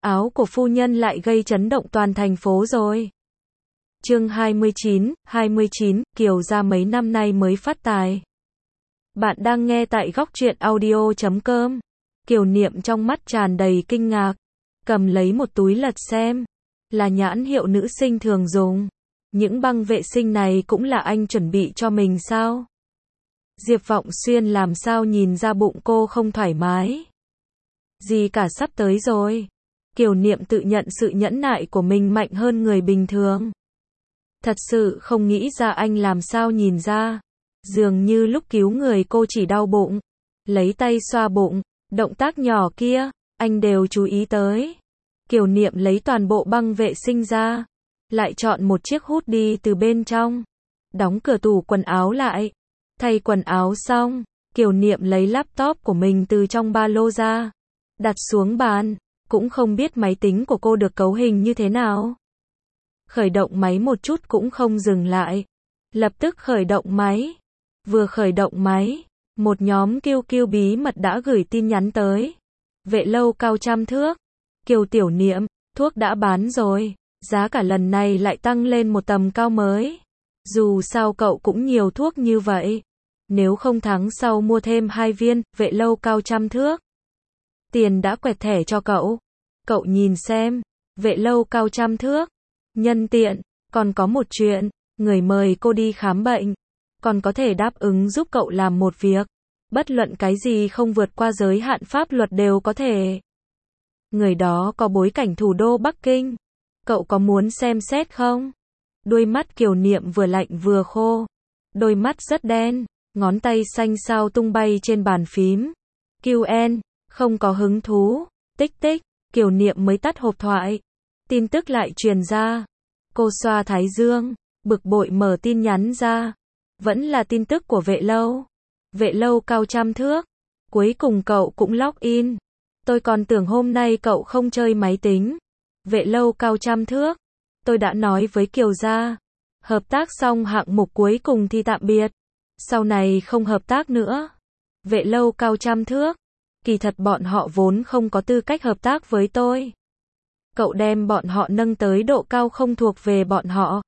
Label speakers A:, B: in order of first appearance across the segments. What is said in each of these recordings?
A: áo của phu nhân lại gây chấn động toàn thành phố rồi. Chương 29, Kiều gia mấy năm nay mới phát tài. Bạn đang nghe tại góc truyện audio.com. Kiều Niệm trong mắt tràn đầy kinh ngạc, cầm lấy một túi lật xem, là nhãn hiệu nữ sinh thường dùng. Những băng vệ sinh này cũng là anh chuẩn bị cho mình sao? Diệp Vọng Xuyên làm sao nhìn ra bụng cô không thoải mái. Gì cả, sắp tới rồi. Kiều Niệm tự nhận sự nhẫn nại của mình mạnh hơn người bình thường. Thật sự không nghĩ ra anh làm sao nhìn ra. Dường như lúc cứu người cô chỉ đau bụng, lấy tay xoa bụng, động tác nhỏ kia, anh đều chú ý tới. Kiều Niệm lấy toàn bộ băng vệ sinh ra, lại chọn một chiếc hút đi từ bên trong, đóng cửa tủ quần áo lại. Thay quần áo xong, Kiều Niệm lấy laptop của mình từ trong ba lô ra, đặt xuống bàn, cũng không biết máy tính của cô được cấu hình như thế nào. Khởi động máy một chút cũng không dừng lại, lập tức khởi động máy. Vừa khởi động máy, một nhóm QQ bí mật đã gửi tin nhắn tới. Vệ lâu cao trăm thước. Kiều tiểu Niệm, thuốc đã bán rồi, giá cả lần này lại tăng lên một tầm cao mới. Dù sao cậu cũng nhiều thuốc như vậy, nếu không tháng sau mua thêm 2 viên, vệ lâu cao trăm thước. Tiền đã quẹt thẻ cho cậu. Cậu nhìn xem, vệ lâu cao trăm thước. Nhân tiện, còn có một chuyện, người mời cô đi khám bệnh, còn có thể đáp ứng giúp cậu làm một việc. Bất luận cái gì không vượt qua giới hạn pháp luật đều có thể. Người đó có bối cảnh thủ đô Bắc Kinh. Cậu có muốn xem xét không? Đôi mắt Kiều Niệm vừa lạnh vừa khô. Đôi mắt rất đen, ngón tay xanh xao tung bay trên bàn phím. QN, không có hứng thú. Tích tích, Kiều Niệm mới tắt hộp thoại. Tin tức lại truyền ra. Cô xoa thái dương, bực bội mở tin nhắn ra. Vẫn là tin tức của vệ lâu. Vệ lâu cao trăm thước. Cuối cùng cậu cũng log in. Tôi còn tưởng hôm nay cậu không chơi máy tính. Vệ lâu cao trăm thước. Tôi đã nói với Kiều gia. Hợp tác xong hạng mục cuối cùng thì tạm biệt. Sau này không hợp tác nữa. Vệ lâu cao trăm thước. Kỳ thật bọn họ vốn không có tư cách hợp tác với tôi. Cậu đem bọn họ nâng tới độ cao không thuộc về bọn họ.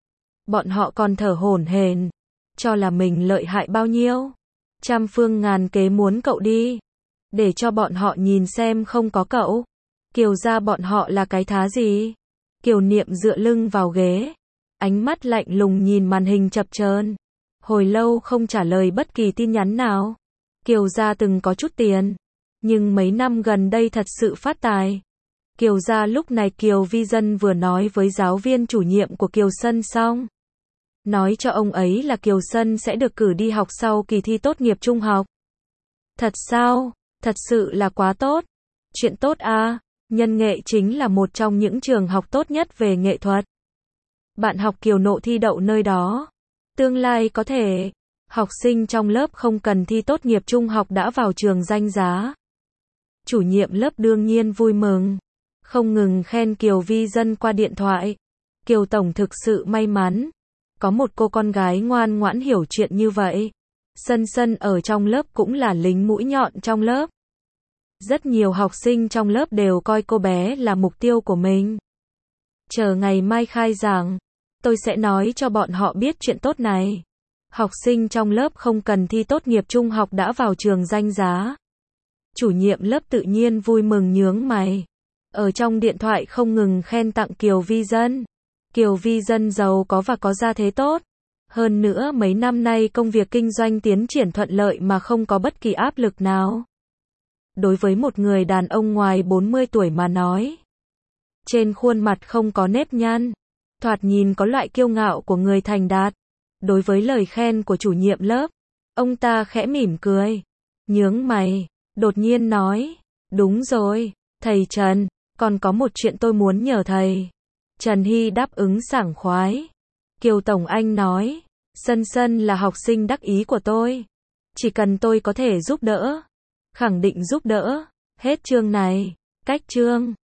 A: Bọn họ còn thở hổn hển, cho là mình lợi hại bao nhiêu. Trăm phương ngàn kế muốn cậu đi, để cho bọn họ nhìn xem không có cậu. Kiều gia bọn họ là cái thá gì? Kiều Niệm dựa lưng vào ghế, ánh mắt lạnh lùng nhìn màn hình chập chờn. Hồi lâu không trả lời bất kỳ tin nhắn nào. Kiều gia từng có chút tiền, nhưng mấy năm gần đây thật sự phát tài. Kiều gia lúc này Kiều Vi Dân vừa nói với giáo viên chủ nhiệm của Kiều Sân xong. Nói cho ông ấy là Kiều Sân sẽ được cử đi học sau kỳ thi tốt nghiệp trung học. Thật sao? Thật sự là quá tốt. Chuyện tốt à, Nhân Nghệ chính là một trong những trường học tốt nhất về nghệ thuật. Bạn học Kiều Nộ thi đậu nơi đó. Tương lai có thể, học sinh trong lớp không cần thi tốt nghiệp trung học đã vào trường danh giá. Chủ nhiệm lớp đương nhiên vui mừng, không ngừng khen Kiều Vi Dân qua điện thoại. Kiều Tổng thực sự may mắn, có một cô con gái ngoan ngoãn hiểu chuyện như vậy. Sân Sân ở trong lớp cũng là lính mũi nhọn trong lớp. Rất nhiều học sinh trong lớp đều coi cô bé là mục tiêu của mình. Chờ ngày mai khai giảng, tôi sẽ nói cho bọn họ biết chuyện tốt này. Học sinh trong lớp không cần thi tốt nghiệp trung học đã vào trường danh giá. Chủ nhiệm lớp tự nhiên vui mừng nhướng mày. Ở trong điện thoại không ngừng khen tặng Kiều Vi Dân. Kiều Vi Dân giàu có và có gia thế tốt. Hơn nữa mấy năm nay công việc kinh doanh tiến triển thuận lợi mà không có bất kỳ áp lực nào. Đối với một người đàn ông ngoài 40 tuổi mà nói, trên khuôn mặt không có nếp nhăn, thoạt nhìn có loại kiêu ngạo của người thành đạt. Đối với lời khen của chủ nhiệm lớp, ông ta khẽ mỉm cười, nhướng mày, đột nhiên nói, đúng rồi, thầy Trần, còn có một chuyện tôi muốn nhờ thầy. Trần Hy đáp ứng sảng khoái. Kiều Tổng Anh nói, Sân Sân là học sinh đắc ý của tôi. Chỉ cần tôi có thể giúp đỡ, khẳng định giúp đỡ. Hết chương này. Cách chương.